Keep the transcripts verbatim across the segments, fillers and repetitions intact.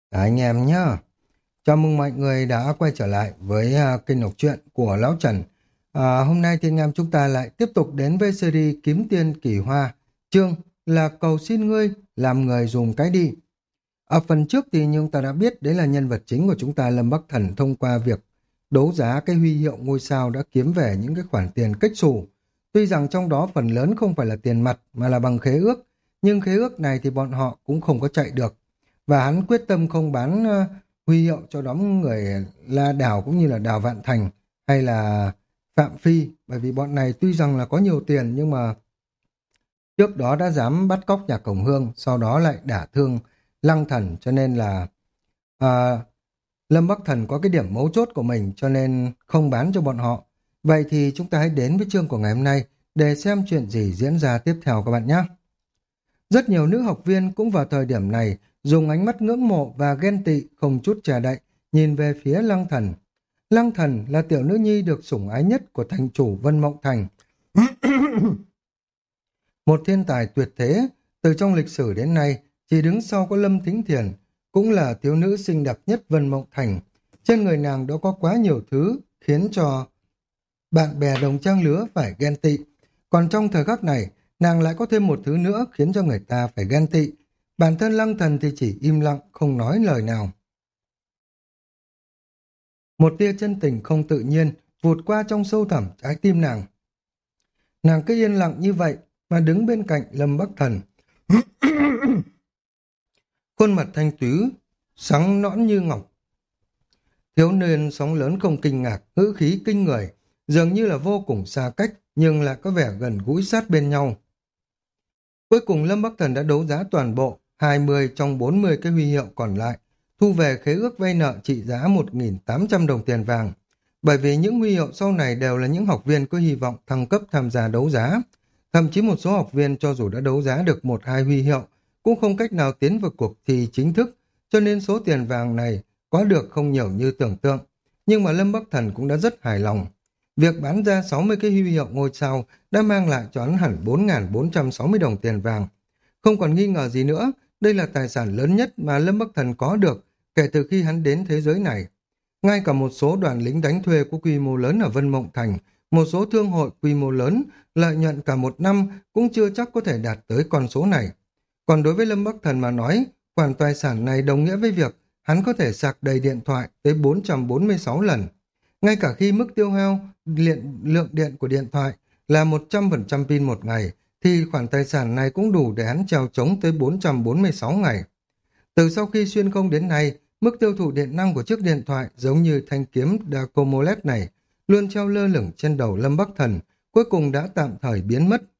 Cả anh em nhá. Chào mừng mọi người đã quay trở lại với à, kênh đọc truyện của Lão Trần. À, hôm nay thì anh em chúng ta lại tiếp tục đến với series Kiếm Tiên Kỳ Hoa. Chương là cầu xin ngươi làm người dùng cái đi. Ở phần trước thì chúng ta đã biết đấy là nhân vật chính của chúng ta Lâm Bắc Thần thông qua việc đấu giá cái huy hiệu ngôi sao đã kiếm về những cái khoản tiền cách xù. Tuy rằng trong đó phần lớn không phải là tiền mặt mà là bằng khế ước, nhưng khế ước này thì bọn họ cũng không có chạy được. Và hắn quyết tâm không bán ờ, huy hiệu cho đám người La Đào cũng như là Đào Vạn Thành hay là Phạm Phi, bởi vì bọn này tuy rằng là có nhiều tiền nhưng mà trước đó đã dám bắt cóc nhà Cổng Hương, sau đó lại đả thương Lăng Thần, cho nên là à, Lâm Bắc Thần có cái điểm mấu chốt của mình cho nên không bán cho bọn họ. Vậy thì chúng ta hãy đến với chương của ngày hôm nay để xem chuyện gì diễn ra tiếp theo các bạn nhé. Rất nhiều nữ học viên cũng vào thời điểm này dùng ánh mắt ngưỡng mộ và ghen tị không chút che đậy nhìn về phía Lăng Thần. Lăng Thần là tiểu nữ nhi được sủng ái nhất của thành chủ Vân Mộng Thành. Một thiên tài tuyệt thế, từ trong lịch sử đến nay chỉ đứng sau có Lâm Thính Thiền, cũng là thiếu nữ xinh đẹp nhất Vân Mộng Thành. Trên người nàng đã có quá nhiều thứ khiến cho bạn bè đồng trang lứa phải ghen tị. Còn trong thời khắc này, nàng lại có thêm một thứ nữa khiến cho người ta phải ghen tị. Bản thân Lăng Thần thì chỉ im lặng, không nói lời nào. Một tia chân tình không tự nhiên vụt qua trong sâu thẳm trái tim nàng. Nàng cứ yên lặng như vậy mà đứng bên cạnh Lâm Bắc Thần. Khuôn mặt thanh tú, sáng nõn như ngọc. Thiếu niên sóng lớn không kinh ngạc, ngữ khí kinh người, dường như là vô cùng xa cách nhưng lại có vẻ gần gũi sát bên nhau. Cuối cùng Lâm Bắc Thần đã đấu giá toàn bộ hai mươi trong bốn mươi cái huy hiệu còn lại, thu về khế ước vay nợ trị giá một nghìn tám trăm đồng tiền vàng. Bởi vì những huy hiệu sau này đều là những học viên có hy vọng thăng cấp tham gia đấu giá. Thậm chí một số học viên cho dù đã đấu giá được một hai huy hiệu, cũng không cách nào tiến vào cuộc thi chính thức, cho nên số tiền vàng này có được không nhiều như tưởng tượng. Nhưng mà Lâm Bắc Thần cũng đã rất hài lòng. Việc bán ra sáu mươi cái huy hiệu ngôi sao đã mang lại cho hắn hẳn bốn nghìn bốn trăm sáu mươi đồng tiền vàng. Không còn nghi ngờ gì nữa, đây là tài sản lớn nhất mà Lâm Bắc Thần có được kể từ khi hắn đến thế giới này. Ngay cả một số đoàn lính đánh thuê có quy mô lớn ở Vân Mộng Thành, một số thương hội quy mô lớn, lợi nhuận cả một năm cũng chưa chắc có thể đạt tới con số này. Còn đối với Lâm Bắc Thần mà nói, khoản tài sản này đồng nghĩa với việc hắn có thể sạc đầy điện thoại tới bốn trăm bốn mươi sáu lần. Ngay cả khi mức tiêu hao điện, lượng điện của điện thoại là một trăm phần trăm pin một ngày, thì khoản tài sản này cũng đủ để hắn trèo trống tới bốn trăm bốn mươi sáu ngày. Từ sau khi xuyên không đến nay, mức tiêu thụ điện năng của chiếc điện thoại giống như thanh kiếm Dacomolet này, luôn treo lơ lửng trên đầu Lâm Bắc Thần, cuối cùng đã tạm thời biến mất.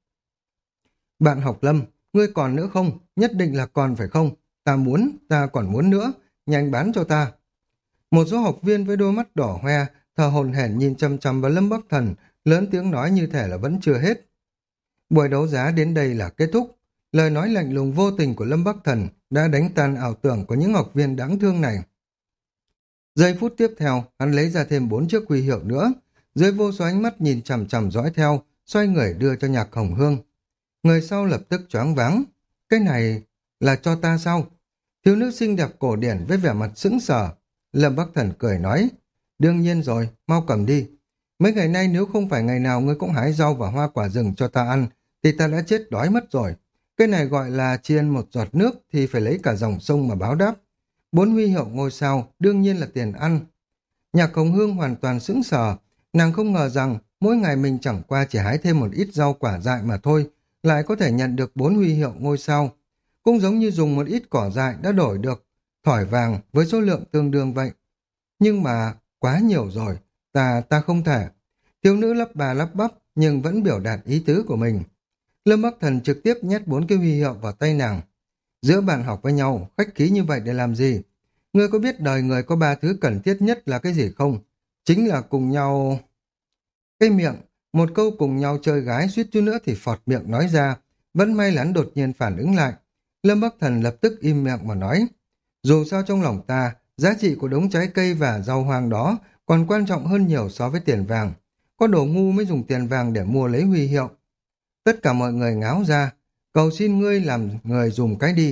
Bạn học Lâm, ngươi còn nữa không? Nhất định là còn phải không? Ta muốn, ta còn muốn nữa, nhanh bán cho ta. Một số học viên với đôi mắt đỏ hoe, thờ hổn hển nhìn chăm chăm vào Lâm Bắc Thần, lớn tiếng nói như thể là vẫn chưa hết. Buổi đấu giá đến đây là kết thúc. Lời nói lạnh lùng vô tình của Lâm Bắc Thần đã đánh tan ảo tưởng của những học viên đáng thương này. Giây phút tiếp theo, hắn lấy ra thêm bốn chiếc huy hiệu nữa. Dưới vô số ánh mắt nhìn chằm chằm dõi theo, xoay người đưa cho Nhạc Hồng Hương. Người sau lập tức choáng váng. Cái này là cho ta sao? Thiếu nữ xinh đẹp cổ điển với vẻ mặt sững sờ. Lâm Bắc Thần cười nói, đương nhiên rồi, mau cầm đi. Mấy ngày nay nếu không phải ngày nào ngươi cũng hái rau và hoa quả rừng cho ta ăn, thì ta đã chết đói mất rồi. Cái này gọi là chiên một giọt nước thì phải lấy cả dòng sông mà báo đáp. Bốn huy hiệu ngôi sao đương nhiên là tiền ăn. Nhạc Hồng Hương hoàn toàn sững sờ, nàng không ngờ rằng mỗi ngày mình chẳng qua chỉ hái thêm một ít rau quả dại mà thôi, lại có thể nhận được bốn huy hiệu ngôi sao. Cũng giống như dùng một ít cỏ dại đã đổi được thỏi vàng với số lượng tương đương vậy. Nhưng mà quá nhiều rồi, ta ta không thể. Thiếu nữ lắp bà lắp bắp nhưng vẫn biểu đạt ý tứ của mình. Lâm Bắc Thần trực tiếp nhét bốn cái huy hiệu vào tay nàng. Giữa bạn học với nhau, khách khí như vậy để làm gì? Ngươi có biết đời người có ba thứ cần thiết nhất là cái gì không? Chính là cùng nhau... Cái miệng, một câu cùng nhau chơi gái suýt chút nữa thì phọt miệng nói ra. Vẫn may là hắn đột nhiên phản ứng lại. Lâm Bắc Thần lập tức im miệng mà nói. Dù sao trong lòng ta, giá trị của đống trái cây và rau hoang đó còn quan trọng hơn nhiều so với tiền vàng. Có đồ ngu mới dùng tiền vàng để mua lấy huy hiệu. Tất cả mọi người ngáo ra, cầu xin ngươi làm người dùng cái đi.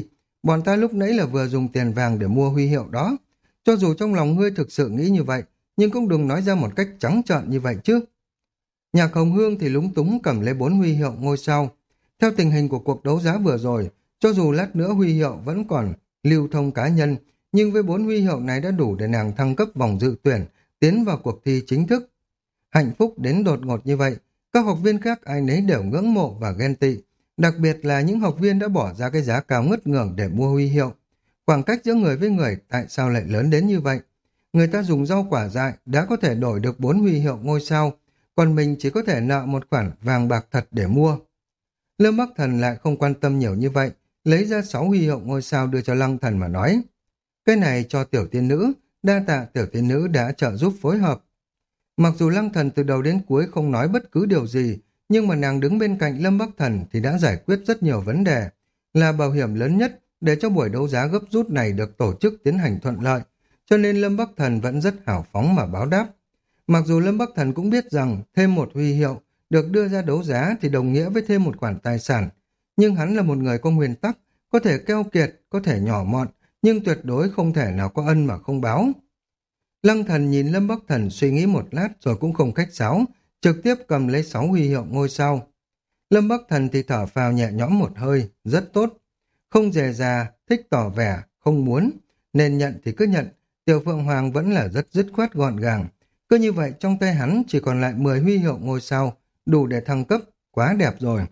bọn ta lúc nãy là vừa dùng tiền vàng để mua huy hiệu đó. Cho dù trong lòng ngươi thực sự nghĩ như vậy, nhưng cũng đừng nói ra một cách trắng trợn như vậy chứ. Nhạc Hồng Hương thì lúng túng cầm lấy bốn huy hiệu ngôi sao. Theo tình hình của cuộc đấu giá vừa rồi, cho dù lát nữa huy hiệu vẫn còn lưu thông cá nhân, nhưng với bốn huy hiệu này đã đủ để nàng thăng cấp vòng dự tuyển, tiến vào cuộc thi chính thức. Hạnh phúc đến đột ngột như vậy, các học viên khác ai nấy đều ngưỡng mộ và ghen tị, đặc biệt là những học viên đã bỏ ra cái giá cao ngất ngưởng để mua huy hiệu. Khoảng cách giữa người với người tại sao lại lớn đến như vậy? Người ta dùng rau quả dại đã có thể đổi được bốn huy hiệu ngôi sao, còn mình chỉ có thể nợ một khoản vàng bạc thật để mua. Lâm Bắc Thần lại không quan tâm nhiều như vậy, lấy ra sáu huy hiệu ngôi sao đưa cho Lăng Thần mà nói. Cái này cho tiểu tiên nữ, đa tạ tiểu tiên nữ đã trợ giúp phối hợp. Mặc dù Lăng Thần từ đầu đến cuối không nói bất cứ điều gì, nhưng mà nàng đứng bên cạnh Lâm Bắc Thần thì đã giải quyết rất nhiều vấn đề, là bảo hiểm lớn nhất để cho buổi đấu giá gấp rút này được tổ chức tiến hành thuận lợi, cho nên Lâm Bắc Thần vẫn rất hào phóng mà báo đáp. Mặc dù Lâm Bắc Thần cũng biết rằng thêm một huy hiệu được đưa ra đấu giá thì đồng nghĩa với thêm một khoản tài sản, nhưng hắn là một người có nguyên tắc, có thể keo kiệt, có thể nhỏ mọn, nhưng tuyệt đối không thể nào có ân mà không báo. Lăng Thần nhìn Lâm Bắc Thần suy nghĩ một lát rồi cũng không khách sáo, trực tiếp cầm lấy sáu huy hiệu ngôi sao. Lâm Bắc Thần thì thở phào nhẹ nhõm một hơi, rất tốt. Không dè dà, thích tỏ vẻ, không muốn, nên nhận thì cứ nhận. Tiểu Phượng Hoàng vẫn là rất dứt khoát gọn gàng. Cứ như vậy trong tay hắn chỉ còn lại mười huy hiệu ngôi sao, đủ để thăng cấp, quá đẹp rồi.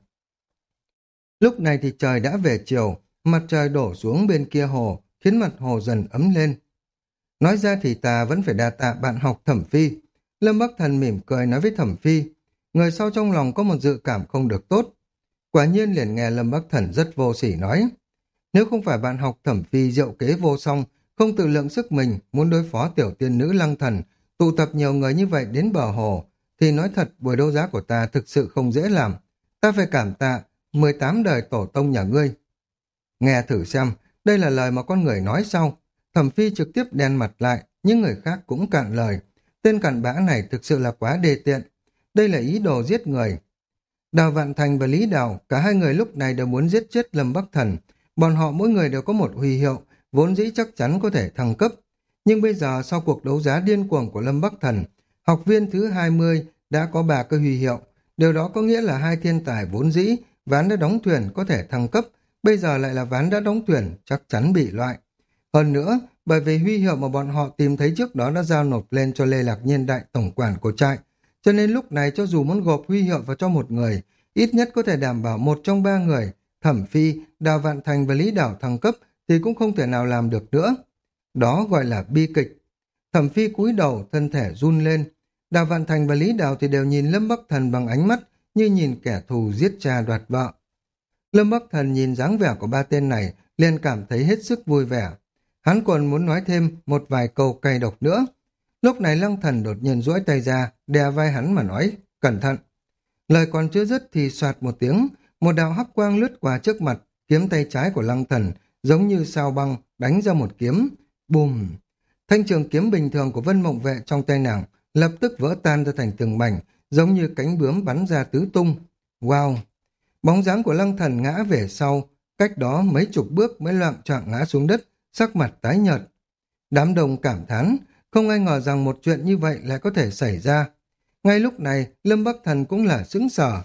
Lúc này thì trời đã về chiều, mặt trời đổ xuống bên kia hồ, khiến mặt hồ dần ấm lên. Nói ra thì ta vẫn phải đa tạ bạn học Thẩm Phi. Lâm Bắc Thần mỉm cười nói với Thẩm Phi, người sau trong lòng có một dự cảm không được tốt. Quả nhiên liền nghe Lâm Bắc Thần rất vô sỉ nói, nếu không phải bạn học Thẩm Phi diệu kế vô song, không tự lượng sức mình, muốn đối phó tiểu tiên nữ Lăng Thần, tụ tập nhiều người như vậy đến bờ hồ, thì nói thật buổi đấu giá của ta thực sự không dễ làm. Ta phải cảm tạ mười tám đời tổ tông nhà ngươi. Nghe thử xem, đây là lời mà con người nói sau. Thẩm Phi trực tiếp đen mặt lại, những người khác cũng cạn lời. Tên cặn bã này thực sự là quá đê tiện. Đây là ý đồ giết người. Đào Vạn Thành và Lý Đào, cả hai người lúc này đều muốn giết chết Lâm Bắc Thần. Bọn họ mỗi người đều có một huy hiệu, vốn dĩ chắc chắn có thể thăng cấp. Nhưng bây giờ sau cuộc đấu giá điên cuồng của Lâm Bắc Thần, học viên thứ hai mươi đã có ba cái huy hiệu. Điều đó có nghĩa là hai thiên tài vốn dĩ, ván đã đóng thuyền có thể thăng cấp, bây giờ lại là ván đã đóng thuyền, chắc chắn bị loại. Hơn nữa, bởi vì huy hiệu mà bọn họ tìm thấy trước đó đã giao nộp lên cho Lê Lạc Nhiên đại tổng quản của trại, cho nên lúc này cho dù muốn gộp huy hiệu vào cho một người, ít nhất có thể đảm bảo một trong ba người, Thẩm Phi, Đào Vạn Thành và Lý Đảo thăng cấp thì cũng không thể nào làm được nữa. Đó gọi là bi kịch. Thẩm Phi cúi đầu, thân thể run lên. Đào Vạn Thành và Lý Đào thì đều nhìn Lâm Bắc Thần bằng ánh mắt như nhìn kẻ thù giết cha đoạt vợ. Lâm Bắc Thần nhìn dáng vẻ của ba tên này liền cảm thấy hết sức vui vẻ. Hắn còn muốn nói thêm một vài câu cay độc nữa. Lúc này Lăng Thần đột nhiên duỗi tay ra, đè vai hắn mà nói, cẩn thận. Lời còn chưa dứt thì soạt một tiếng, một đạo hắc quang lướt qua trước mặt, kiếm tay trái của Lăng Thần, giống như sao băng, đánh ra một kiếm. Bùm! Thanh trường kiếm bình thường của Vân Mộng Vệ trong tay nàng lập tức vỡ tan ra thành từng mảnh, giống như cánh bướm bắn ra tứ tung. Wow! Bóng dáng của Lăng Thần ngã về sau, cách đó mấy chục bước mới loạng choạng ngã xuống đất, sắc mặt tái nhợt. Đám đông cảm thán, không ai ngờ rằng một chuyện như vậy lại có thể xảy ra. Ngay lúc này, Lâm Bắc Thần cũng là sững sờ.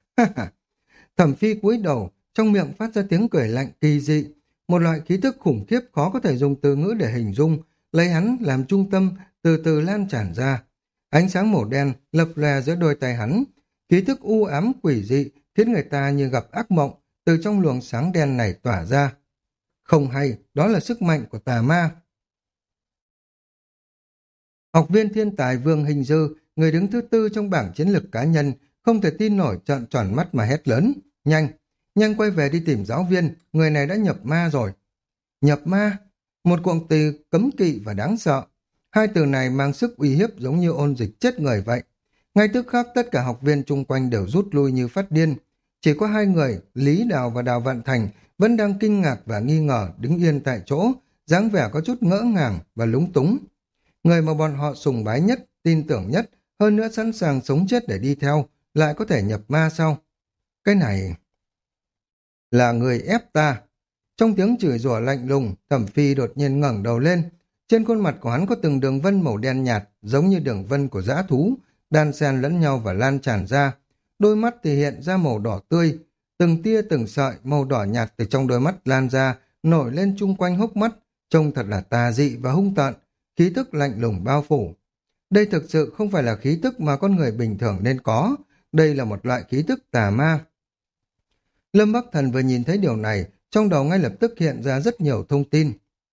Thẩm Phi cúi đầu, trong miệng phát ra tiếng cười lạnh kỳ dị, một loại khí thức khủng khiếp khó có thể dùng từ ngữ để hình dung, lấy hắn làm trung tâm, từ từ lan tràn ra. Ánh sáng màu đen lập lòe giữa đôi tay hắn, khí thức u ám quỷ dị khiến người ta như gặp ác mộng, từ trong luồng sáng đen này tỏa ra. Không hay, đó là sức mạnh của tà ma. Học viên thiên tài Vương Hình Dư, người đứng thứ tư trong bảng chiến lược cá nhân, không thể tin nổi trợn tròn mắt mà hét lớn. Nhanh, nhanh quay về đi tìm giáo viên, người này đã nhập ma rồi. Nhập ma? Một cụm từ cấm kỵ và đáng sợ. Hai từ này mang sức uy hiếp giống như ôn dịch chết người vậy. Ngay tức khắc tất cả học viên chung quanh đều rút lui như phát điên. Chỉ có hai người, Lý Đào và Đào Vạn Thành, vẫn đang kinh ngạc và nghi ngờ đứng yên tại chỗ, dáng vẻ có chút ngỡ ngàng và lúng túng. Người mà bọn họ sùng bái nhất, tin tưởng nhất, hơn nữa sẵn sàng sống chết để đi theo, lại có thể nhập ma sao? Cái này là người ép ta. Trong tiếng chửi rủa lạnh lùng, Thẩm Phi đột nhiên ngẩng đầu lên. Trên khuôn mặt của hắn có từng đường vân màu đen nhạt, giống như đường vân của dã thú, đan xen lẫn nhau và lan tràn ra. Đôi mắt thì hiện ra màu đỏ tươi, từng tia từng sợi màu đỏ nhạt từ trong đôi mắt lan ra, nổi lên chung quanh hốc mắt, trông thật là tà dị và hung tợn, khí tức lạnh lùng bao phủ. Đây thực sự không phải là khí tức mà con người bình thường nên có, đây là một loại khí tức tà ma. Lâm Bắc Thần vừa nhìn thấy điều này, trong đầu ngay lập tức hiện ra rất nhiều thông tin.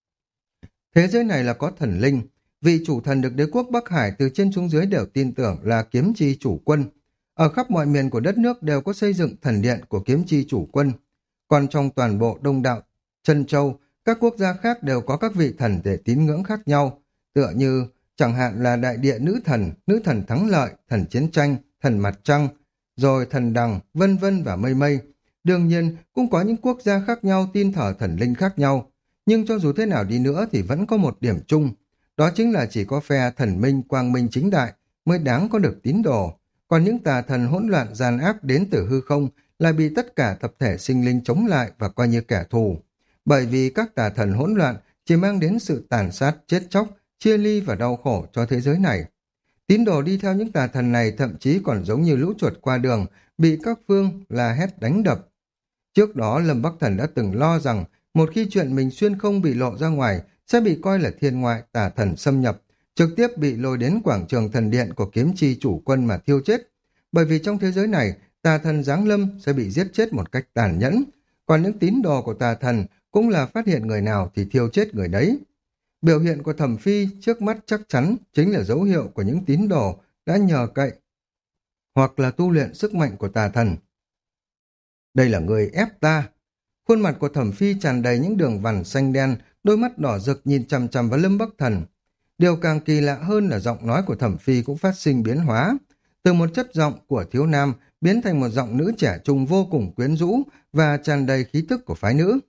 Thế giới này là có thần linh, vị chủ thần được đế quốc Bắc Hải từ trên xuống dưới đều tin tưởng là kiếm chi chủ quân. Ở khắp mọi miền của đất nước đều có xây dựng thần điện của kiếm chi chủ quân. Còn trong toàn bộ Đông Đạo, Trân Châu, các quốc gia khác đều có các vị thần để tín ngưỡng khác nhau, tựa như chẳng hạn là đại địa nữ thần, nữ thần thắng lợi, thần chiến tranh, thần mặt trăng, rồi thần đằng, vân vân và mây mây. Đương nhiên, cũng có những quốc gia khác nhau tin thờ thần linh khác nhau. Nhưng cho dù thế nào đi nữa thì vẫn có một điểm chung. Đó chính là chỉ có phe thần minh quang minh chính đại mới đáng có được tín đồ. Còn những tà thần hỗn loạn gian ác đến từ hư không là bị tất cả tập thể sinh linh chống lại và coi như kẻ thù. Bởi vì các tà thần hỗn loạn chỉ mang đến sự tàn sát, chết chóc, chia ly và đau khổ cho thế giới này. Tín đồ đi theo những tà thần này thậm chí còn giống như lũ chuột qua đường, bị các phương la hét đánh đập. Trước đó Lâm Bắc Thần đã từng lo rằng một khi chuyện mình xuyên không bị lộ ra ngoài sẽ bị coi là thiên ngoại tà thần xâm nhập, trực tiếp bị lôi đến quảng trường thần điện của kiếm chi chủ quân mà thiêu chết. Bởi vì trong thế giới này, tà thần giáng lâm sẽ bị giết chết một cách tàn nhẫn, còn những tín đồ của tà thần cũng là phát hiện người nào thì thiêu chết người đấy. Biểu hiện của Thẩm Phi trước mắt chắc chắn chính là dấu hiệu của những tín đồ đã nhờ cậy hoặc là tu luyện sức mạnh của tà thần. Đây là người ép ta. Khuôn mặt của Thẩm Phi tràn đầy những đường vằn xanh đen, đôi mắt đỏ rực nhìn chằm chằm vào Lâm Bắc Thần. Điều càng kỳ lạ hơn là giọng nói của Thẩm Phi cũng phát sinh biến hóa. Từ một chất giọng của thiếu nam biến thành một giọng nữ trẻ trung vô cùng quyến rũ và tràn đầy khí tức của phái nữ.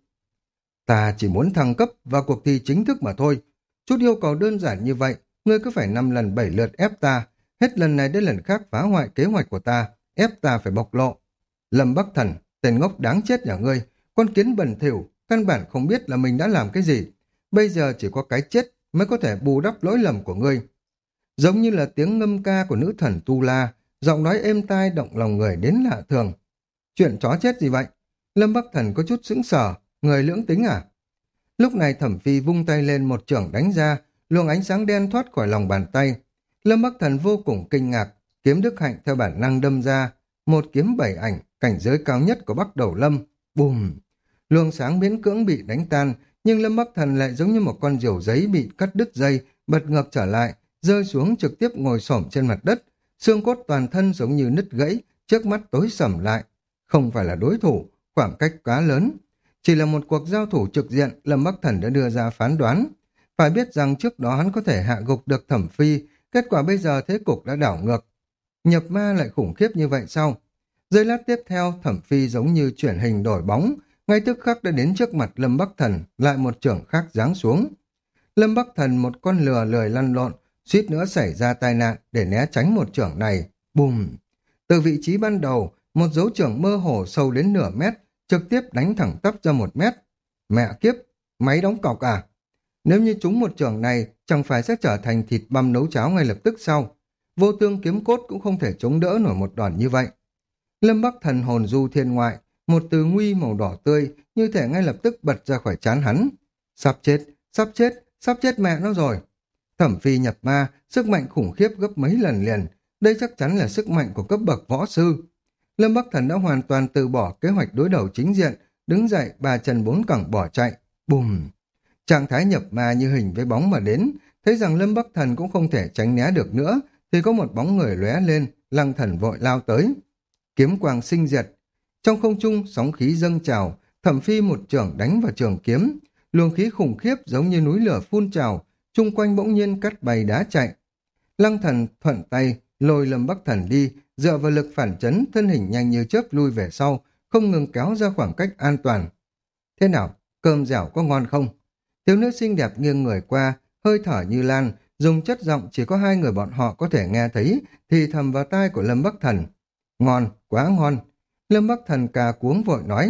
Ta chỉ muốn thăng cấp vào cuộc thi chính thức mà thôi. Chút yêu cầu đơn giản như vậy, ngươi cứ phải năm lần bảy lượt ép ta. Hết lần này đến lần khác phá hoại kế hoạch của ta, ép ta phải bộc lộ. Lâm Bắc Thần, tên ngốc đáng chết nhà ngươi, con kiến bẩn thỉu, căn bản không biết là mình đã làm cái gì. Bây giờ chỉ có cái chết mới có thể bù đắp lỗi lầm của ngươi. Giống như là tiếng ngâm ca của nữ thần Tu La, giọng nói êm tai động lòng người đến lạ thường. Chuyện chó chết gì vậy? Lâm Bắc Thần có chút sững sờ, người lưỡng tính à? Lúc này Thẩm Phi vung tay lên một chưởng đánh ra, luồng ánh sáng đen thoát khỏi lòng bàn tay. Lâm Bắc Thần vô cùng kinh ngạc, kiếm đức hạnh theo bản năng đâm ra, một kiếm bảy ảnh, cảnh giới cao nhất của Bắc Đầu Lâm. Bùm! Luồng sáng miễn cưỡng bị đánh tan, nhưng Lâm Bắc Thần lại giống như một con diều giấy bị cắt đứt dây, bật ngược trở lại, rơi xuống trực tiếp ngồi xổm trên mặt đất. Xương cốt toàn thân giống như nứt gãy, trước mắt tối sầm lại. Không phải là đối thủ, khoảng cách quá lớn. Chỉ là một cuộc giao thủ trực diện, Lâm Bắc Thần đã đưa ra phán đoán. Phải biết rằng trước đó hắn có thể hạ gục được Thẩm Phi, kết quả bây giờ thế cục đã đảo ngược. Nhập ma lại khủng khiếp như vậy sao? Giây lát tiếp theo, Thẩm Phi giống như chuyển hình đổi bóng, ngay tức khắc đã đến trước mặt Lâm Bắc Thần, lại một chưởng khác giáng xuống. Lâm Bắc Thần một con lừa lười lăn lộn, suýt nữa xảy ra tai nạn để né tránh một chưởng này. Bùm! Từ vị trí ban đầu, một dấu chưởng mơ hồ sâu đến nửa mét, trực tiếp đánh thẳng tắp ra một mét. Mẹ kiếp! Máy đóng cọc à? Nếu như trúng một chưởng này, chẳng phải sẽ trở thành thịt băm nấu cháo ngay lập tức sau. Vô tương kiếm cốt cũng không thể chống đỡ nổi một đòn như vậy. Lâm Bắc Thần hồn du thiên ngoại, một từ nguy màu đỏ tươi, như thể ngay lập tức bật ra khỏi trán hắn. Sắp chết, sắp chết, sắp chết mẹ nó rồi. Thẩm Phi nhập ma, sức mạnh khủng khiếp gấp mấy lần liền. Đây chắc chắn là sức mạnh của cấp bậc võ sư. Lâm Bắc Thần đã hoàn toàn từ bỏ kế hoạch đối đầu chính diện, đứng dậy ba chân bốn cẳng bỏ chạy. Bùm! Trạng thái nhập ma như hình với bóng mà đến, thấy rằng Lâm Bắc Thần cũng không thể tránh né được nữa, thì có một bóng người lóe lên, Lăng Thần vội lao tới. Kiếm quang sinh diệt. Trong không trung, sóng khí dâng trào, Thẩm Phi một chưởng đánh vào trường kiếm. Luồng khí khủng khiếp giống như núi lửa phun trào, chung quanh bỗng nhiên cắt bay đá chạy. Lăng Thần thuận tay, lôi Lâm Bắc Thần đi, dựa vào lực phản chấn, thân hình nhanh như chớp lui về sau, không ngừng kéo ra khoảng cách an toàn. Thế nào, cơm dẻo có ngon không? Thiếu nữ xinh đẹp nghiêng người qua, hơi thở như lan, dùng chất giọng chỉ có hai người bọn họ có thể nghe thấy, thì thầm vào tai của Lâm Bắc Thần. Ngon, quá ngon. Lâm Bắc Thần cà cuống vội nói,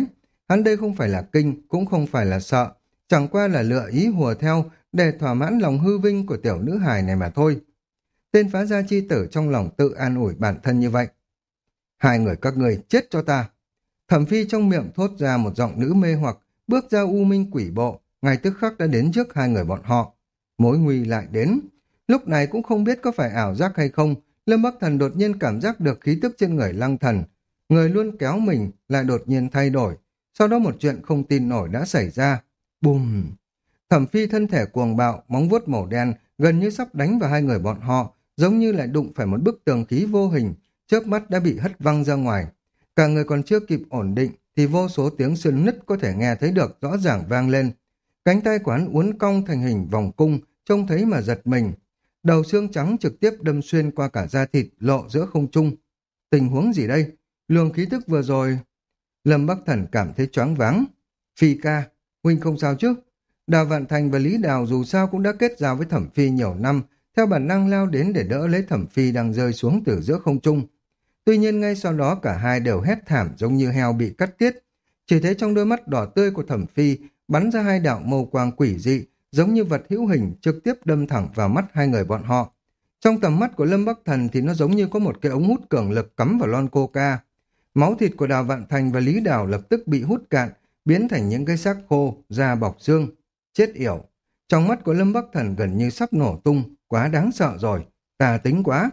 Hắn đây không phải là kinh, cũng không phải là sợ, chẳng qua là lựa ý hùa theo để thỏa mãn lòng hư vinh của tiểu nữ hài này mà thôi. Tên phá gia chi tử trong lòng tự an ủi bản thân như vậy. Hai người các người chết cho ta. Thẩm Phi trong miệng thốt ra một giọng nữ mê hoặc, bước ra u minh quỷ bộ, ngay tức khắc đã đến trước hai người bọn họ. Mối nguy lại đến. Lúc này cũng không biết có phải ảo giác hay không, Lâm Bắc Thần đột nhiên cảm giác được khí tức trên người Lăng Thần. Người luôn kéo mình lại đột nhiên thay đổi. Sau đó một chuyện không tin nổi đã xảy ra. Bùm! Thẩm Phi thân thể cuồng bạo, móng vuốt màu đen, gần như sắp đánh vào hai người bọn họ, giống như lại đụng phải một bức tường khí vô hình, chớp mắt đã bị hất văng ra ngoài. Cả người còn chưa kịp ổn định, thì vô số tiếng xương nứt có thể nghe thấy được rõ ràng vang lên. Cánh tay của hắn uốn cong thành hình vòng cung, trông thấy mà giật mình. Đầu xương trắng trực tiếp đâm xuyên qua cả da thịt lộ giữa không trung. Tình huống gì đây? Luồng khí thức vừa rồi... Lâm Bắc Thần cảm thấy choáng váng. Phi ca, huynh không sao chứ? Đào Vạn Thành và Lý Đào dù sao cũng đã kết giao với Thẩm Phi nhiều năm, theo bản năng lao đến để đỡ lấy Thẩm Phi đang rơi xuống từ giữa không trung. Tuy nhiên ngay sau đó cả hai đều hét thảm giống như heo bị cắt tiết. Chỉ thấy trong đôi mắt đỏ tươi của Thẩm Phi bắn ra hai đạo màu quang quỷ dị, giống như vật hữu hình trực tiếp đâm thẳng vào mắt hai người bọn họ. Trong tầm mắt của Lâm Bắc Thần thì nó giống như có một cái ống hút cường lực cắm vào lon coca. Máu thịt của Đào Vạn Thành và Lý Đào lập tức bị hút cạn, biến thành những cái xác khô, da bọc xương. Chết yểu. Trong mắt của Lâm Bắc Thần gần như sắp nổ tung, quá đáng sợ rồi, tà tính quá.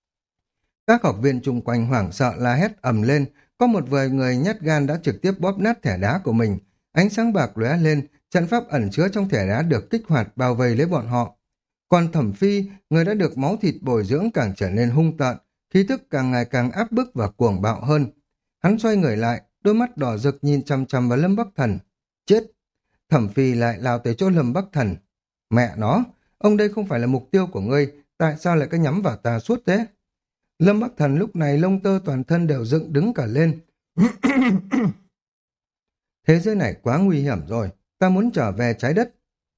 Các học viên chung quanh hoảng sợ la hét ầm lên, có một vài người nhát gan đã trực tiếp bóp nát thẻ đá của mình. Ánh sáng bạc lóe lên, trận pháp ẩn chứa trong thẻ đá được kích hoạt bao vây lấy bọn họ. Còn Thẩm Phi, người đã được máu thịt bồi dưỡng càng trở nên hung tợn, khí thức càng ngày càng áp bức và cuồng bạo hơn. Hắn xoay người lại, đôi mắt đỏ rực nhìn chằm chằm vào Lâm Bắc Thần. Chết! Thẩm Phi lại lao tới chỗ Lâm Bắc Thần. Mẹ nó, ông đây không phải là mục tiêu của ngươi, tại sao lại cứ nhắm vào ta suốt thế? Lâm Bắc Thần lúc này lông tơ toàn thân đều dựng đứng cả lên. Thế giới này quá nguy hiểm rồi, ta muốn trở về trái đất.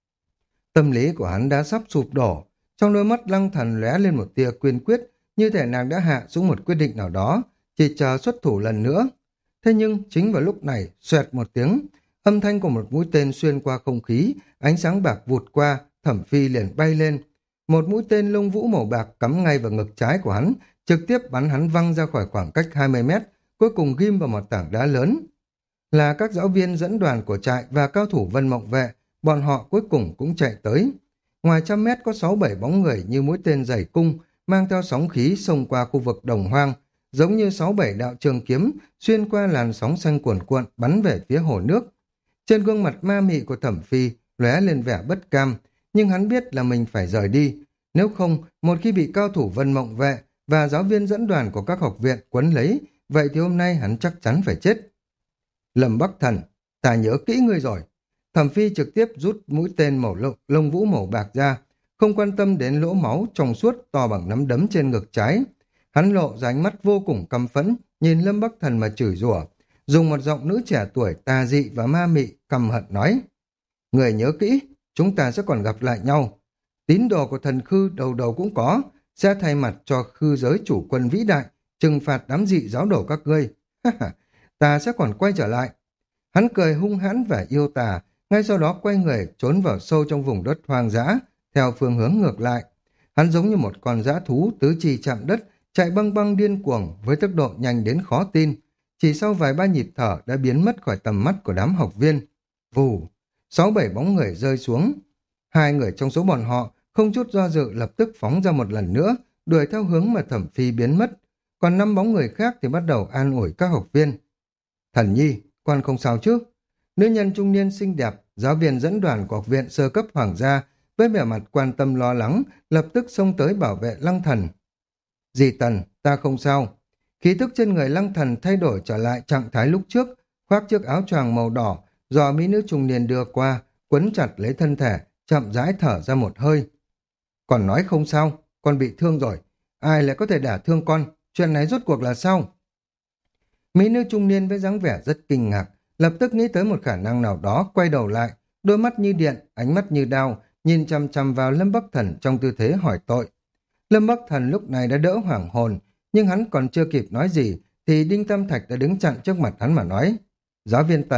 Tâm lý của hắn đã sắp sụp đổ, trong đôi mắt Lăng Thần lóe lên một tia kiên quyết, như thể nàng đã hạ xuống một quyết định nào đó, chỉ chờ xuất thủ lần nữa. Thế nhưng chính vào lúc này, xoẹt một tiếng, âm thanh của một mũi tên xuyên qua không khí, ánh sáng bạc vụt qua, Thẩm Phi liền bay lên. Một mũi tên lông vũ màu bạc cắm ngay vào ngực trái của hắn, trực tiếp bắn hắn văng ra khỏi khoảng cách hai mươi mét, cuối cùng ghim vào một tảng đá lớn. Là các giáo viên dẫn đoàn của trại và cao thủ Vân Mộng Vệ, bọn họ cuối cùng cũng chạy tới. Ngoài trăm mét có sáu bảy bóng người như mũi tên dày cung, mang theo sóng khí xông qua khu vực đồng hoang, giống như sáu bảy đạo trường kiếm xuyên qua làn sóng xanh cuồn cuộn bắn về phía hồ nước. Trên gương mặt ma mị của Thẩm Phi lóe lên vẻ bất cam, nhưng hắn biết là mình phải rời đi. Nếu không, một khi bị cao thủ Vân Mộng Vệ và giáo viên dẫn đoàn của các học viện quấn lấy, vậy thì hôm nay hắn chắc chắn phải chết. Lâm Bắc Thần, ta nhớ kỹ ngươi rồi. Thẩm Phi trực tiếp rút mũi tên màu lông, lông vũ màu bạc ra, không quan tâm đến lỗ máu trong suốt to bằng nắm đấm trên ngực trái. Hắn lộ ra ánh mắt vô cùng căm phẫn, nhìn Lâm Bắc Thần mà chửi rủa, dùng một giọng nữ trẻ tuổi tà dị và ma mị căm hận nói: Người nhớ kỹ, chúng ta sẽ còn gặp lại nhau. Tín đồ của thần Khư đầu đầu cũng có, sẽ thay mặt cho Khư giới chủ quân vĩ đại, trừng phạt đám dị giáo đổ các ngươi. Ta sẽ còn quay trở lại. Hắn cười hung hãn và yêu tà, ngay sau đó quay người trốn vào sâu trong vùng đất hoang dã, theo phương hướng ngược lại. Hắn giống như một con dã thú tứ chi chạm đất, chạy băng băng điên cuồng với tốc độ nhanh đến khó tin. Chỉ sau vài ba nhịp thở đã biến mất khỏi tầm mắt của đám học viên. Vù, sáu bảy bóng người rơi xuống. Hai người trong số bọn họ không chút do dự lập tức phóng ra một lần nữa, đuổi theo hướng mà Thẩm Phi biến mất. Còn năm bóng người khác thì bắt đầu an ủi các học viên. Thần Nhi, con không sao chứ? Nữ nhân trung niên xinh đẹp, giáo viên dẫn đoàn của học viện sơ cấp hoàng gia, với vẻ mặt quan tâm lo lắng, lập tức xông tới bảo vệ Lăng Thần. Dì Tần, ta không sao. Khí tức trên người Lăng Thần thay đổi trở lại trạng thái lúc trước, khoác chiếc áo choàng màu đỏ, do mỹ nữ trung niên đưa qua, quấn chặt lấy thân thể, chậm rãi thở ra một hơi. Còn nói không sao, con bị thương rồi. Ai lại có thể đả thương con? Chuyện này rốt cuộc là sao? Mỹ nữ trung niên với dáng vẻ rất kinh ngạc, lập tức nghĩ tới một khả năng nào đó, quay đầu lại, đôi mắt như điện, ánh mắt như đao, nhìn chằm chằm vào Lâm Bắc Thần trong tư thế hỏi tội. Lâm Bắc Thần lúc này đã đỡ hoảng hồn, nhưng hắn còn chưa kịp nói gì, thì Đinh Tam Thạch đã đứng chặn trước mặt hắn mà nói: Giáo viên Tần,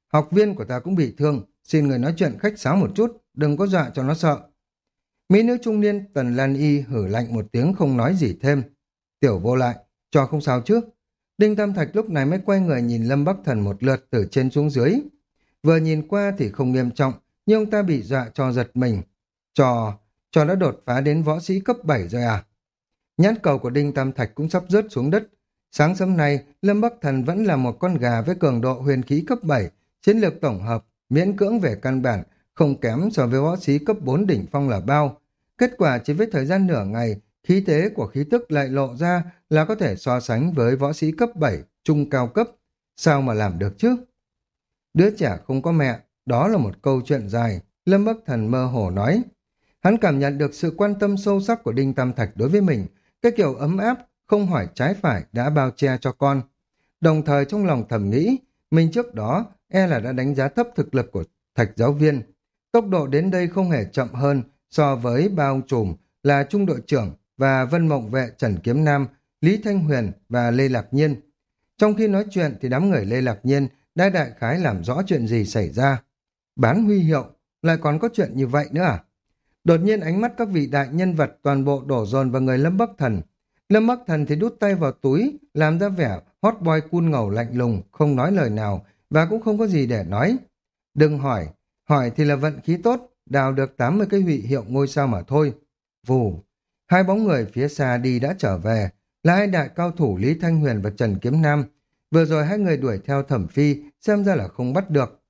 học viên của ta cũng bị thương, xin người nói chuyện khách sáo một chút, đừng có dọa cho nó sợ. Mỹ nữ trung niên Tần Lan Y hử lạnh một tiếng không nói gì thêm. Tiểu vô lại, cho không sao chứ. Đinh Tam Thạch lúc này mới quay người nhìn Lâm Bắc Thần một lượt từ trên xuống dưới. Vừa nhìn qua thì không nghiêm trọng, nhưng ông ta bị dọa cho giật mình. Trò, trò đã đột phá đến võ sĩ cấp bảy rồi à? Nhãn cầu của Đinh Tam Thạch cũng sắp rớt xuống đất. Sáng sớm nay, Lâm Bắc Thần vẫn là một con gà với cường độ huyền khí cấp bảy, chiến lược tổng hợp, miễn cưỡng về căn bản, không kém so với võ sĩ cấp bốn đỉnh phong là bao. Kết quả chỉ với thời gian nửa ngày, khí thế của khí tức lại lộ ra là có thể so sánh với võ sĩ cấp bảy, trung cao cấp. Sao mà làm được chứ? Đứa trẻ không có mẹ, đó là một câu chuyện dài, Lâm Bắc Thần mơ hồ nói. Hắn cảm nhận được sự quan tâm sâu sắc của Đinh Tam Thạch đối với mình, cái kiểu ấm áp, không hỏi trái phải đã bao che cho con. Đồng thời trong lòng thầm nghĩ, mình trước đó e là đã đánh giá thấp thực lực của Thạch giáo viên. Tốc độ đến đây không hề chậm hơn so với bao trùm là trung đội trưởng và Vân Mộng Vệ Trần Kiếm Nam, Lý Thanh Huyền và Lê Lạc Nhiên. Trong khi nói chuyện thì đám người Lê Lạc Nhiên đã đại khái làm rõ chuyện gì xảy ra. Bán huy hiệu, lại còn có chuyện như vậy nữa à? Đột nhiên ánh mắt các vị đại nhân vật toàn bộ đổ dồn vào người Lâm Bắc Thần. Lâm Bắc Thần thì đút tay vào túi, làm ra vẻ hot boy cool ngầu lạnh lùng, không nói lời nào và cũng không có gì để nói. Đừng hỏi, hỏi thì là vận khí tốt, đào được tám mươi cái huy hiệu ngôi sao mà thôi. Vù, hai bóng người phía xa đi đã trở về, là hai đại cao thủ Lý Thanh Huyền và Trần Kiếm Nam. Vừa rồi hai người đuổi theo Thẩm Phi, xem ra là không bắt được.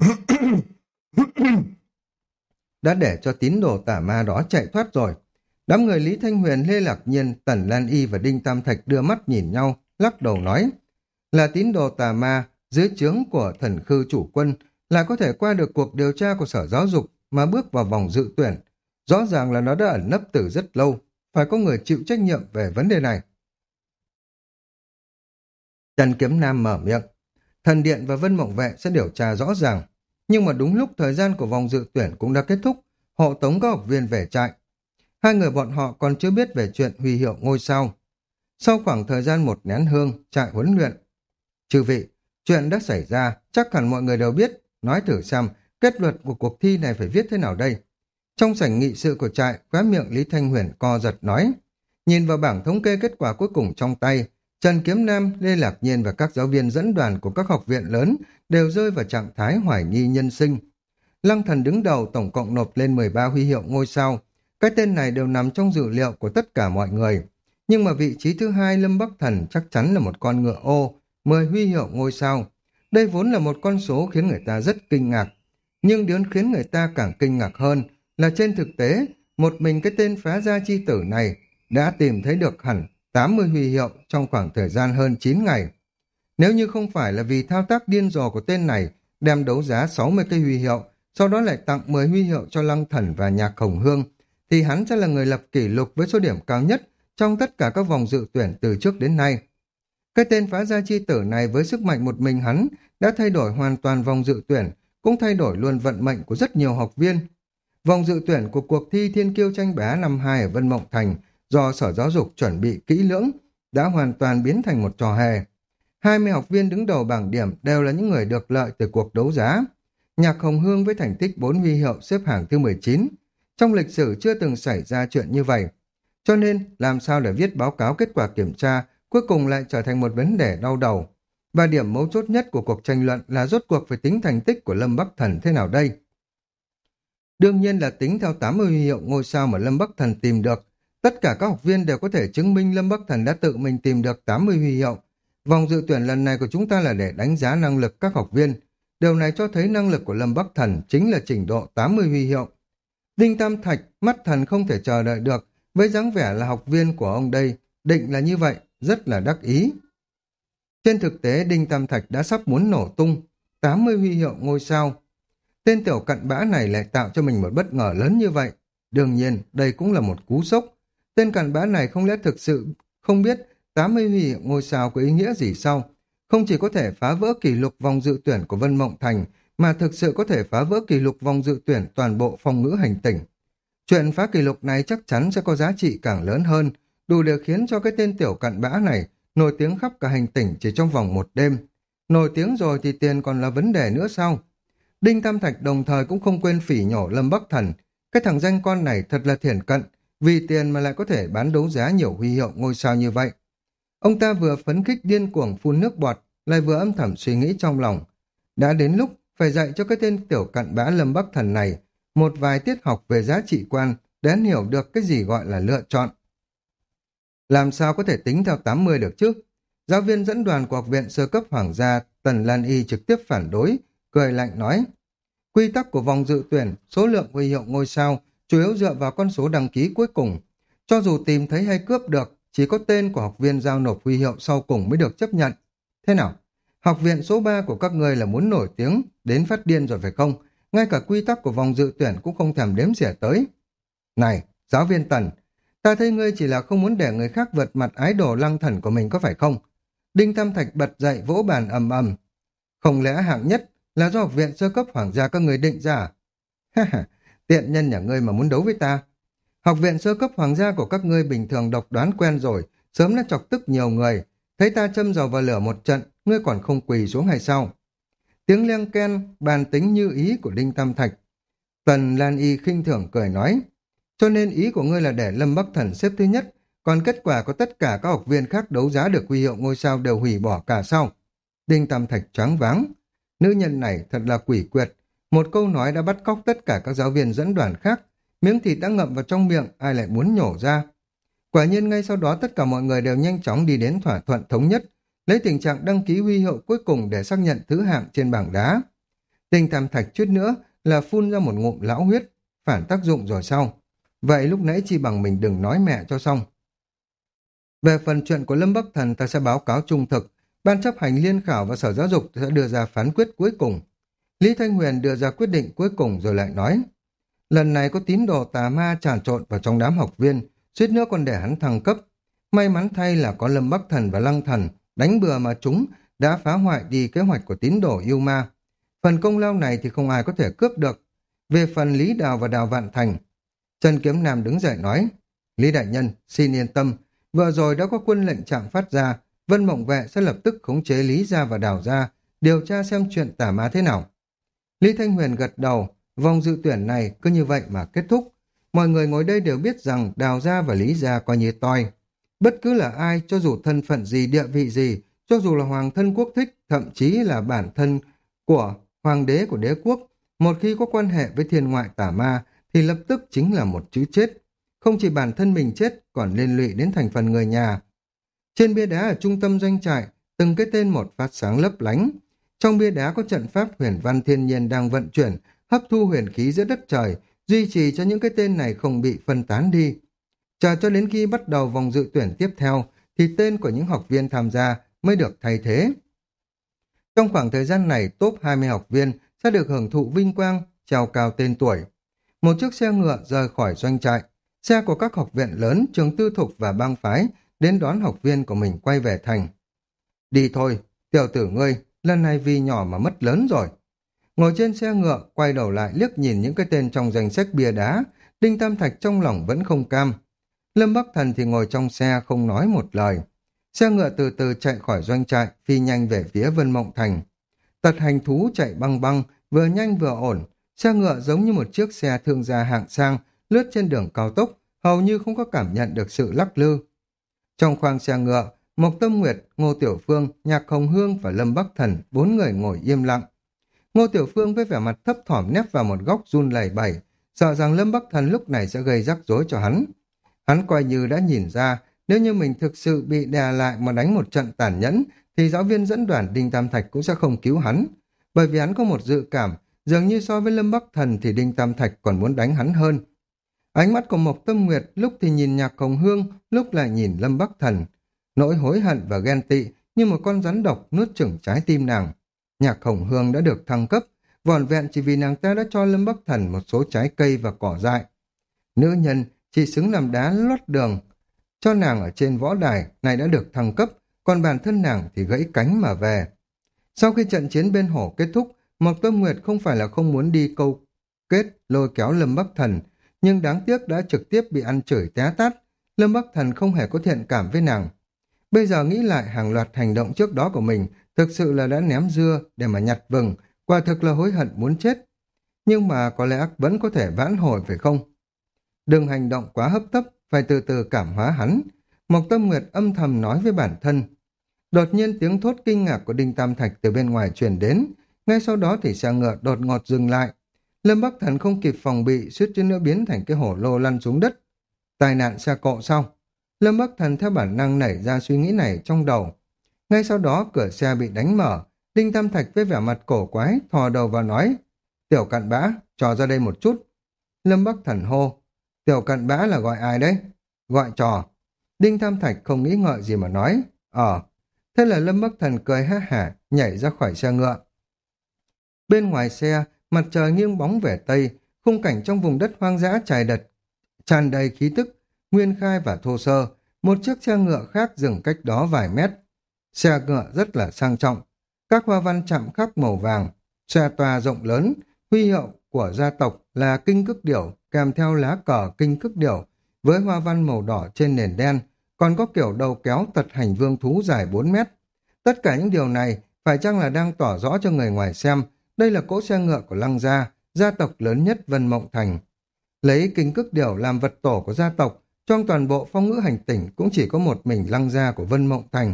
Đã để cho tín đồ tà ma đó chạy thoát rồi. Đám người Lý Thanh Huyền, Lê Lạc Nhiên, Tần Lan Y và Đinh Tam Thạch đưa mắt nhìn nhau, lắc đầu nói. Là tín đồ tà ma, dưới trướng của thần khư chủ quân, là có thể qua được cuộc điều tra của Sở Giáo dục mà bước vào vòng dự tuyển. Rõ ràng là nó đã ẩn nấp từ rất lâu, phải có người chịu trách nhiệm về vấn đề này. Trần Kiếm Nam mở miệng. Thần Điện và Vân Mộng Vệ sẽ điều tra rõ ràng. Nhưng mà đúng lúc thời gian của vòng dự tuyển cũng đã kết thúc, hộ tống các học viên về trại. Hai người bọn họ còn chưa biết về chuyện huy hiệu ngôi sao. Sau khoảng thời gian một nén hương, trại huấn luyện. Chư vị, chuyện đã xảy ra, chắc hẳn mọi người đều biết. Nói thử xem, kết luận của cuộc thi này phải viết thế nào đây? Trong sảnh nghị sự của trại, khóe miệng Lý Thanh Huyền co giật nói. Nhìn vào bảng thống kê kết quả cuối cùng trong tay, Trần Kiếm Nam, Lê Lạc Nhiên và các giáo viên dẫn đoàn của các học viện lớn đều rơi vào trạng thái hoài nghi nhân sinh. Lăng Thần đứng đầu tổng cộng nộp lên mười ba huy hiệu ngôi sao. Cái tên này đều nằm trong dữ liệu của tất cả mọi người. Nhưng mà vị trí thứ hai Lâm Bắc Thần chắc chắn là một con ngựa ô, mười huy hiệu ngôi sao. Đây vốn là một con số khiến người ta rất kinh ngạc. Nhưng điều khiến người ta càng kinh ngạc hơn là trên thực tế, một mình cái tên phá gia chi tử này đã tìm thấy được hẳn tám mươi huy hiệu trong khoảng thời gian hơn chín ngày. Nếu như không phải là vì thao tác điên rồ của tên này đem đấu giá sáu mươi cây huy hiệu, sau đó lại tặng mười huy hiệu cho Lăng Thần và Nhạc Hồng Hương, thì hắn sẽ là người lập kỷ lục với số điểm cao nhất trong tất cả các vòng dự tuyển từ trước đến nay. Cái tên phá gia chi tử này với sức mạnh một mình hắn đã thay đổi hoàn toàn vòng dự tuyển, cũng thay đổi luôn vận mệnh của rất nhiều học viên. Vòng dự tuyển của cuộc thi Thiên Kiêu tranh bá năm hai ở Vân Mộng Thành do Sở Giáo dục chuẩn bị kỹ lưỡng đã hoàn toàn biến thành một trò hề. hai mươi học viên đứng đầu bảng điểm đều là những người được lợi từ cuộc đấu giá. Nhạc Hồng Hương với thành tích bốn huy hiệu xếp hạng thứ mười chín. Trong lịch sử chưa từng xảy ra chuyện như vậy. Cho nên, làm sao để viết báo cáo kết quả kiểm tra cuối cùng lại trở thành một vấn đề đau đầu. Và điểm mấu chốt nhất của cuộc tranh luận là rốt cuộc phải tính thành tích của Lâm Bắc Thần thế nào đây? Đương nhiên là tính theo tám mươi huy hiệu ngôi sao mà Lâm Bắc Thần tìm được. Tất cả các học viên đều có thể chứng minh Lâm Bắc Thần đã tự mình tìm được tám mươi huy hiệu. Vòng dự tuyển lần này của chúng ta là để đánh giá năng lực các học viên. Điều này cho thấy năng lực của Lâm Bắc Thần chính là trình độ tám mươi huy hiệu. Đinh Tam Thạch, mắt thần không thể chờ đợi được, với dáng vẻ là học viên của ông đây, định là như vậy, rất là đắc ý. Trên thực tế, Đinh Tam Thạch đã sắp muốn nổ tung, tám mươi huy hiệu ngôi sao. Tên tiểu cặn bã này lại tạo cho mình một bất ngờ lớn như vậy. Đương nhiên, đây cũng là một cú sốc. Tên cặn bã này không lẽ thực sự không biết tám mươi huy hiệu ngôi sao có ý nghĩa gì sau. Không chỉ có thể phá vỡ kỷ lục vòng dự tuyển của Vân Mộng Thành, mà thực sự có thể phá vỡ kỷ lục vòng dự tuyển toàn bộ phong ngữ hành tỉnh. Chuyện phá kỷ lục này chắc chắn sẽ có giá trị càng lớn hơn, đủ để khiến cho cái tên tiểu cặn bã này nổi tiếng khắp cả hành tỉnh chỉ trong vòng một đêm. Nổi tiếng rồi thì tiền còn là vấn đề nữa sao? Đinh Tam Thạch đồng thời cũng không quên phỉ nhổ Lâm Bắc Thần. Cái thằng danh con này thật là thiển cận, vì tiền mà lại có thể bán đấu giá nhiều huy hiệu ngôi sao như vậy. Ông ta vừa phấn khích điên cuồng phun nước bọt, lại vừa âm thầm suy nghĩ trong lòng. Đã đến lúc phải dạy cho cái tên tiểu cặn bã Lâm Bắc Thần này một vài tiết học về giá trị quan để hắn hiểu được cái gì gọi là lựa chọn. Làm sao có thể tính theo tám mươi được chứ? Giáo viên dẫn đoàn của học viện sơ cấp hoàng gia Tần Lan Y trực tiếp phản đối, cười lạnh nói. Quy tắc của vòng dự tuyển, số lượng huy hiệu ngôi sao chủ yếu dựa vào con số đăng ký cuối cùng. Cho dù tìm thấy hay cướp được, chỉ có tên của học viên giao nộp huy hiệu sau cùng mới được chấp nhận. Thế nào? Học viện số ba của các người là muốn nổi tiếng, đến phát điên rồi phải không? Ngay cả quy tắc của vòng dự tuyển cũng không thèm đếm xỉa tới. Này, giáo viên Tần, ta thấy ngươi chỉ là không muốn để người khác vượt mặt ái đồ lăng thần của mình có phải không? Đinh Tam Thạch bật dậy vỗ bàn ầm ầm. Không lẽ hạng nhất là do học viện sơ cấp hoàng gia các người định ra à? Ha ha, tiện nhân nhà ngươi mà muốn đấu với ta. Học viện sơ cấp hoàng gia của các ngươi bình thường độc đoán quen rồi, sớm đã chọc tức nhiều người. Thấy ta châm dầu vào lửa một trận, ngươi còn không quỳ xuống hay sao? Tiếng leng ken, bàn tính như ý của Đinh Tam Thạch. Tần Lan Y khinh thường cười nói, cho nên ý của ngươi là để Lâm Bắc Thần xếp thứ nhất, còn kết quả có tất cả các học viên khác đấu giá được huy hiệu ngôi sao đều hủy bỏ cả sao? Đinh Tam Thạch choáng váng. Nữ nhân này thật là quỷ quyệt. Một câu nói đã bắt cóc tất cả các giáo viên dẫn đoàn khác. Miếng thịt đã ngậm vào trong miệng, ai lại muốn nhổ ra. Quả nhiên ngay sau đó tất cả mọi người đều nhanh chóng đi đến thỏa thuận thống nhất, lấy tình trạng đăng ký huy hiệu cuối cùng để xác nhận thứ hạng trên bảng đá. Đinh Tam Thạch chút nữa là phun ra một ngụm lão huyết, phản tác dụng rồi sao? Vậy lúc nãy chỉ bằng mình đừng nói mẹ cho xong. Về phần chuyện của Lâm Bắc Thần ta sẽ báo cáo trung thực, Ban chấp hành liên khảo và Sở Giáo dục sẽ đưa ra phán quyết cuối cùng. Lý Thanh Huyền đưa ra quyết định cuối cùng rồi lại nói, lần này có tín đồ tà ma tràn trộn vào trong đám học viên, suýt nữa còn để hắn thăng cấp. May mắn thay là có Lâm Bắc Thần và Lăng Thần đánh bừa mà chúng đã phá hoại đi kế hoạch của tín đồ yêu ma. Phần công lao này thì không ai có thể cướp được. Về phần Lý Đào và Đào Vạn Thành, Trần Kiếm Nam đứng dậy nói, Lý Đại Nhân, xin yên tâm, vừa rồi đã có quân lệnh trạng phát ra, Vân Mộng Vệ sẽ lập tức khống chế Lý Gia và Đào Gia, điều tra xem chuyện tà ma thế nào. Lý Thanh Huyền gật đầu, vòng dự tuyển này cứ như vậy mà kết thúc. Mọi người ngồi đây đều biết rằng Đào Gia và Lý Gia coi như toi. Bất cứ là ai, cho dù thân phận gì, địa vị gì, cho dù là hoàng thân quốc thích, thậm chí là bản thân của hoàng đế của đế quốc, một khi có quan hệ với thiên ngoại tà ma thì lập tức chính là một chữ chết. Không chỉ bản thân mình chết, còn liên lụy đến thành phần người nhà. Trên bia đá ở trung tâm doanh trại, từng cái tên một phát sáng lấp lánh. Trong bia đá có trận pháp huyền văn thiên nhiên đang vận chuyển, hấp thu huyền khí giữa đất trời, duy trì cho những cái tên này không bị phân tán đi. Chờ cho đến khi bắt đầu vòng dự tuyển tiếp theo, thì tên của những học viên tham gia mới được thay thế. Trong khoảng thời gian này, top hai mươi học viên sẽ được hưởng thụ vinh quang, treo cao tên tuổi. Một chiếc xe ngựa rời khỏi doanh trại, xe của các học viện lớn, trường tư thục và bang phái đến đón học viên của mình quay về thành. Đi thôi, tiểu tử ngươi, lần này vì nhỏ mà mất lớn rồi. Ngồi trên xe ngựa, quay đầu lại liếc nhìn những cái tên trong danh sách bia đá, Đinh Tam Thạch trong lòng vẫn không cam. Lâm Bắc Thần thì ngồi trong xe không nói một lời. Xe ngựa từ từ chạy khỏi doanh trại, phi nhanh về phía Vân Mộng Thành. Tật hành thú chạy băng băng, vừa nhanh vừa ổn. Xe ngựa giống như một chiếc xe thương gia hạng sang, lướt trên đường cao tốc, hầu như không có cảm nhận được sự lắc lư. Trong khoang xe ngựa, Mộc Tâm Nguyệt, Ngô Tiểu Phương, Nhạc Hồng Hương và Lâm Bắc Thần, bốn người ngồi im lặng. Ngô Tiểu Phương với vẻ mặt thấp thỏm nép vào một góc run lẩy bẩy, sợ rằng Lâm Bắc Thần lúc này sẽ gây rắc rối cho hắn. Hắn coi như đã nhìn ra, nếu như mình thực sự bị đè lại mà đánh một trận tàn nhẫn, thì giáo viên dẫn đoàn Đinh Tam Thạch cũng sẽ không cứu hắn. Bởi vì hắn có một dự cảm, dường như so với Lâm Bắc Thần thì Đinh Tam Thạch còn muốn đánh hắn hơn. Ánh mắt của Mộc Tâm Nguyệt lúc thì nhìn Nhạc Hồng Hương, lúc lại nhìn Lâm Bắc Thần. Nỗi hối hận và ghen tị như một con rắn độc nuốt chửng trái tim nàng. Nhạc Hồng Hương đã được thăng cấp, vỏn vẹn chỉ vì nàng ta đã cho Lâm Bắc Thần một số trái cây và cỏ dại. Nữ nhân chỉ xứng làm đá lót đường cho nàng ở trên võ đài này đã được thăng cấp, còn bản thân nàng thì gãy cánh mà về. Sau khi trận chiến bên hồ kết thúc, Mộc Tâm Nguyệt không phải là không muốn đi câu kết lôi kéo Lâm Bắc Thần, nhưng đáng tiếc đã trực tiếp bị ăn chửi té tát. Lâm Bắc Thần không hề có thiện cảm với nàng. Bây giờ nghĩ lại hàng loạt hành động trước đó của mình, thực sự là đã ném dưa để mà nhặt vừng, quả thực là hối hận muốn chết. Nhưng mà có lẽ vẫn có thể vãn hồi phải không? Đừng hành động quá hấp tấp, phải từ từ cảm hóa hắn. Mộc Tâm Nguyệt âm thầm nói với bản thân. Đột nhiên tiếng thốt kinh ngạc của Đinh Tam Thạch từ bên ngoài truyền đến, ngay sau đó thì xe ngựa đột ngột dừng lại. Lâm Bắc Thần không kịp phòng bị, suýt chút nữa biến thành cái hổ lô lăn xuống đất. Tai nạn xe cộ sao? Lâm Bắc Thần theo bản năng nảy ra suy nghĩ này trong đầu. Ngay sau đó cửa xe bị đánh mở, Đinh Tam Thạch với vẻ mặt cổ quái thò đầu vào nói, tiểu cặn bã, trò ra đây một chút. Lâm Bắc Thần hô, tiểu cặn bã là gọi ai đấy? Gọi trò. Đinh Tam Thạch không nghĩ ngợi gì mà nói, ờ. Thế là Lâm Bắc Thần cười ha hả, nhảy ra khỏi xe ngựa. Bên ngoài xe, mặt trời nghiêng bóng về tây, khung cảnh trong vùng đất hoang dã trải đật, tràn đầy khí tức, nguyên khai và thô sơ. Một chiếc xe ngựa khác dừng cách đó vài mét. Xe ngựa rất là sang trọng, các hoa văn chạm khắc màu vàng, xe toa rộng lớn, huy hiệu của gia tộc là kinh cức điểu kèm theo lá cờ kinh cức điểu với hoa văn màu đỏ trên nền đen, còn có kiểu đầu kéo tật hành vương thú dài bốn mét. Tất cả những điều này phải chăng là đang tỏ rõ cho người ngoài xem đây là cỗ xe ngựa của Lăng gia, gia tộc lớn nhất Vân Mộng Thành. Lấy kinh cức điểu làm vật tổ của gia tộc, trong toàn bộ phong ngữ hành tỉnh cũng chỉ có một mình Lăng gia của Vân Mộng Thành.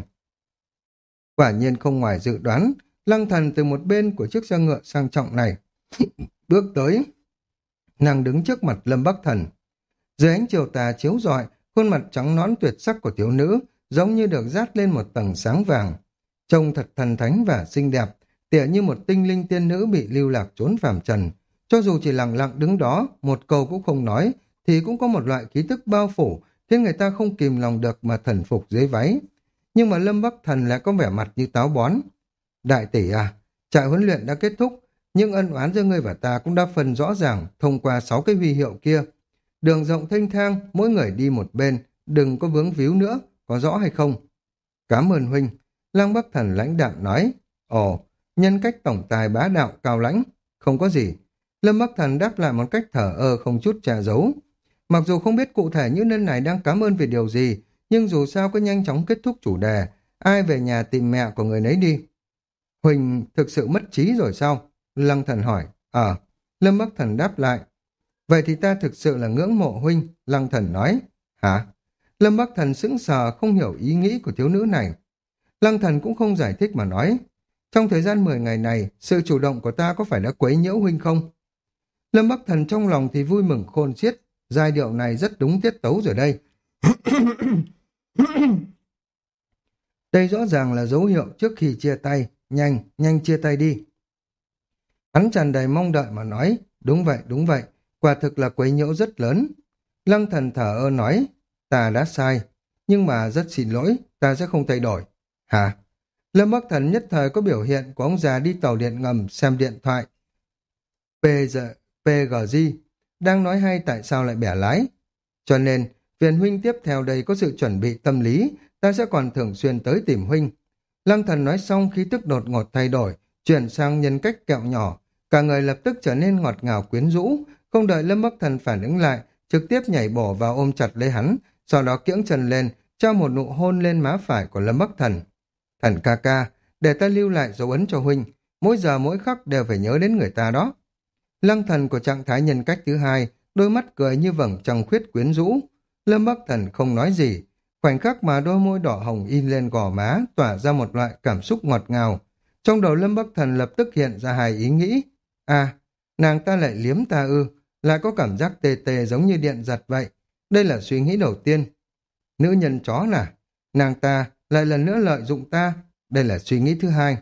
Quả nhiên không ngoài dự đoán, Lăng Thần từ một bên của chiếc xe ngựa sang trọng này bước tới, nàng đứng trước mặt Lâm Bắc Thần. Dưới ánh chiều tà chiếu rọi, khuôn mặt trắng nõn tuyệt sắc của thiếu nữ giống như được dát lên một tầng sáng vàng, trông thật thần thánh và xinh đẹp, tựa như một tinh linh tiên nữ bị lưu lạc trốn phàm trần. Cho dù chỉ lặng lặng đứng đó, một câu cũng không nói, thì cũng có một loại khí tức bao phủ, khiến người ta không kìm lòng được mà thần phục dưới váy. Nhưng mà Lâm Bắc Thần lại có vẻ mặt như táo bón. Đại tỷ à, trại huấn luyện đã kết thúc, nhưng ân oán giữa ngươi và ta cũng đã phần rõ ràng thông qua sáu cái huy hiệu kia. Đường rộng thênh thang, mỗi người đi một bên, đừng có vướng víu nữa, có rõ hay không? Cảm ơn huynh. Lăng Bắc Thần lãnh đạm nói. Ồ, nhân cách tổng tài bá đạo cao lãnh, không có gì. Lâm Bắc Thần đáp lại một cách thở ơ không chút che giấu. Mặc dù không biết cụ thể những nơi này đang cảm ơn vì điều gì, nhưng dù sao cứ nhanh chóng kết thúc chủ đề, ai về nhà tìm mẹ của người nấy đi. Huỳnh thực sự mất trí rồi sao? Lăng Thần hỏi. Ờ, Lâm Bắc Thần đáp lại. Vậy thì ta thực sự là ngưỡng mộ huynh, Lăng Thần nói. Hả? Lâm Bắc Thần sững sờ không hiểu ý nghĩ của thiếu nữ này. Lăng Thần cũng không giải thích mà nói. Trong thời gian mười ngày này, sự chủ động của ta có phải đã quấy nhiễu huynh không? Lâm Bắc Thần trong lòng thì vui mừng khôn xiết, giai điệu này rất đúng tiết tấu rồi đây. Đây rõ ràng là dấu hiệu trước khi chia tay, nhanh, nhanh chia tay đi. Hắn tràn đầy mong đợi mà nói, đúng vậy, đúng vậy, quả thực là quấy nhiễu rất lớn. Lăng Thần thở ơ nói, ta đã sai, nhưng mà rất xin lỗi, ta sẽ không thay đổi. Hả? Lâm Bắc Thần nhất thời có biểu hiện của ông già đi tàu điện ngầm xem điện thoại. pê giê đang nói hay tại sao lại bẻ lái. Cho nên, phiền huynh tiếp theo đây có sự chuẩn bị tâm lý, ta sẽ còn thường xuyên tới tìm huynh. Lăng Thần nói xong khí tức đột ngột thay đổi, chuyển sang nhân cách kẹo nhỏ, cả người lập tức trở nên ngọt ngào quyến rũ, không đợi Lâm Bắc Thần phản ứng lại, trực tiếp nhảy bổ vào ôm chặt lấy hắn, sau đó kiễng chân lên, cho một nụ hôn lên má phải của Lâm Bắc Thần. Thần ca ca, để ta lưu lại dấu ấn cho huynh, mỗi giờ mỗi khắc đều phải nhớ đến người ta đó. Lăng Thần của trạng thái nhân cách thứ hai, đôi mắt cười như vầng trăng khuyết quyến rũ. Lâm Bắc Thần không nói gì, khoảnh khắc mà đôi môi đỏ hồng in lên gò má, tỏa ra một loại cảm xúc ngọt ngào. Trong đầu Lâm Bắc Thần lập tức hiện ra hai ý nghĩ. À, nàng ta lại liếm ta ư, lại có cảm giác tê tê giống như điện giật vậy. Đây là suy nghĩ đầu tiên. Nữ nhân chó nà, nàng ta lại lần nữa lợi dụng ta. Đây là suy nghĩ thứ hai.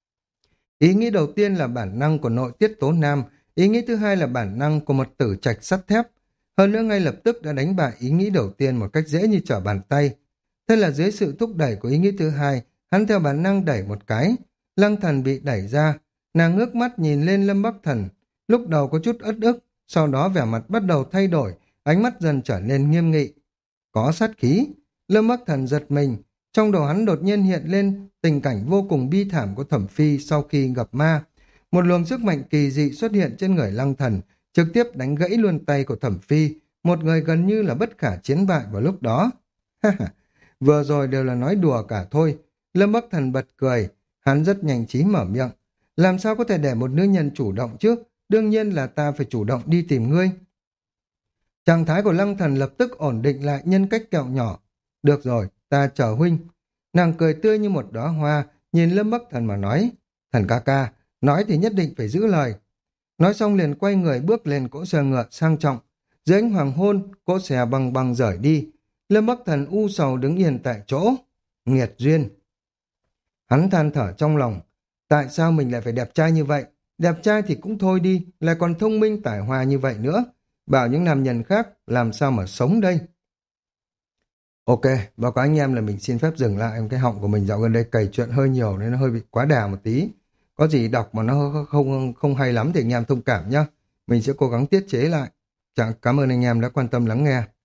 Ý nghĩ đầu tiên là bản năng của nội tiết tố nam, ý nghĩ thứ hai là bản năng của một tử trạch sắt thép. Hơn nữa ngay lập tức đã đánh bại ý nghĩ đầu tiên một cách dễ như trở bàn tay. Thế là dưới sự thúc đẩy của ý nghĩ thứ hai, hắn theo bản năng đẩy một cái. Lăng Thần bị đẩy ra, nàng ngước mắt nhìn lên Lâm Bắc Thần, lúc đầu có chút uất ức, sau đó vẻ mặt bắt đầu thay đổi, ánh mắt dần trở nên nghiêm nghị. Có sát khí, Lâm Bắc Thần giật mình, trong đầu hắn đột nhiên hiện lên tình cảnh vô cùng bi thảm của Thẩm Phi sau khi gặp ma. Một luồng sức mạnh kỳ dị xuất hiện trên người Lăng Thần, trực tiếp đánh gãy luôn tay của Thẩm Phi, một người gần như là bất khả chiến bại vào lúc đó. Vừa rồi đều là nói đùa cả thôi. Lâm Bắc Thần bật cười, Hắn rất nhanh trí mở miệng. Làm sao có thể để một nữ nhân chủ động chứ? Đương nhiên là ta phải chủ động đi tìm ngươi. Trạng thái của Lăng Thần lập tức ổn định lại nhân cách kẹo nhỏ. Được rồi, ta chờ huynh. Nàng cười tươi như một đóa hoa, nhìn Lâm Bắc Thần mà nói. Thần ca ca, nói thì nhất định phải giữ lời. Nói xong liền quay người bước lên cỗ xe ngựa sang trọng. Dưới ánh hoàng hôn, cỗ xe băng băng rời đi. Lâm Bắc Thần u sầu đứng yên tại chỗ. Nghiệt duyên. Hắn than thở trong lòng. Tại sao mình lại phải đẹp trai như vậy? Đẹp trai thì cũng thôi đi, lại còn thông minh tài hoa như vậy nữa. Bảo những nam nhân khác làm sao mà sống đây? Ok, báo cáo anh em là mình xin phép dừng lại. Cái họng của mình dạo gần đây cày chuyện hơi nhiều nên nó hơi bị quá đà một tí. Có gì đọc mà nó không không hay lắm thì anh em thông cảm nhé. Mình sẽ cố gắng tiết chế lại. Chào, cảm ơn anh em đã quan tâm lắng nghe.